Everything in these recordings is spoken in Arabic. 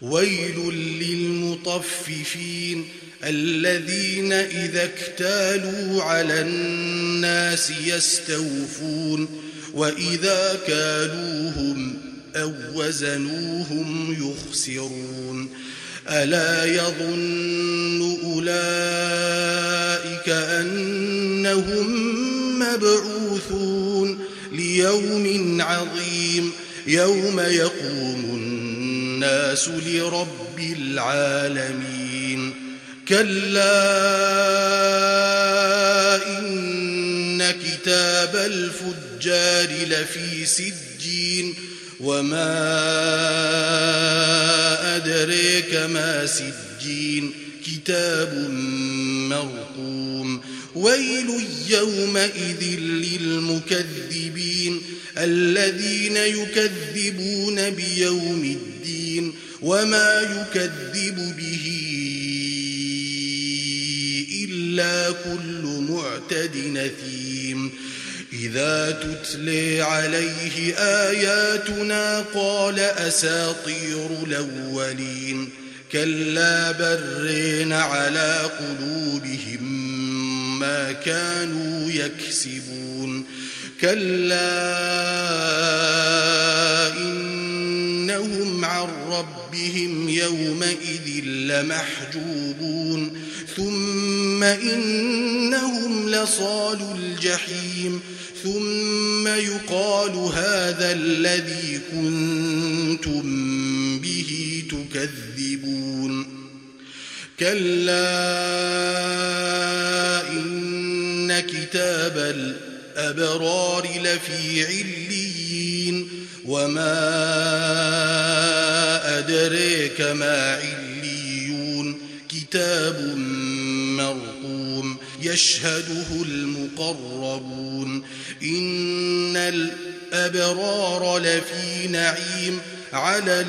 ويل للمطففين الذين إذا اكتالوا على الناس يستوفون وإذا كالوهم أو وزنوهم يخسرون ألا يظن أولئك أنهم مبعوثون ليوم عظيم يوم يقوم الناس لرب العالمين كلا إن كتاب الفجار لفي سجين وما أدريك ما سجين كتاب مرقوم ويل يومئذ للمكذبين الذين يكذبون بيوم الدين وما يكذب به إلا كل معتد نثيم إذا تتلي عليه آياتنا قال أساطير الأولين كلا برين على قلوبهم ما كانوا يكسبون كلا إنهم عن ربهم يومئذ لمحجوبون ثم إنهم لصالو الجحيم ثم يقال هذا الذي كنتم به تكذبون كلا إن كتاب الأبرار لفي عليين وما أدريك ما عليون كتاب مرقوم يشهده المقربون إن الأبرار لفي نعيم على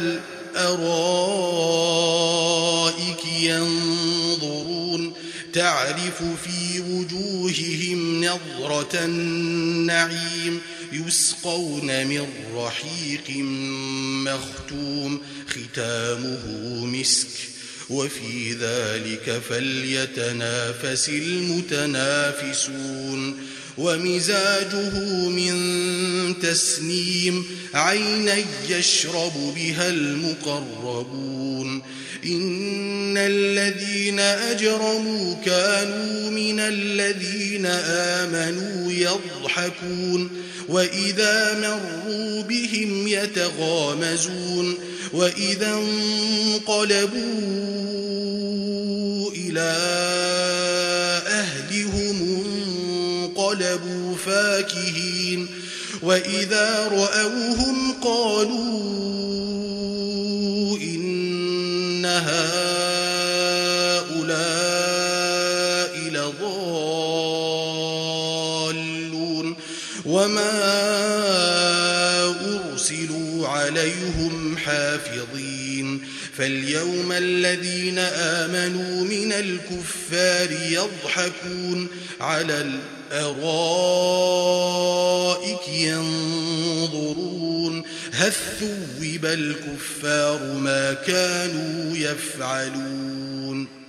الأرائك ينظرون تعرف في وجوههم نضرة النعيم يسقون من رحيق مختوم ختامه مسك وفي ذلك فليتنافس المتنافسون ومزاجه من تسنيم عينا يشرب بها المقربون إن الذين أجرموا كانوا من الذين آمنوا يضحكون وإذا مروا بهم يتغامزون وإذا انقلبوا إلى أهلهم انقلبوا فاكهين وإذا رأوهم قالوا إن هؤلاء لضالون وما أرسلوا عليهم حافظين فاليوم الذين آمنوا من الكفار يضحكون على الأرائك ينظرون هل ثوب الكفار ما كانوا يفعلون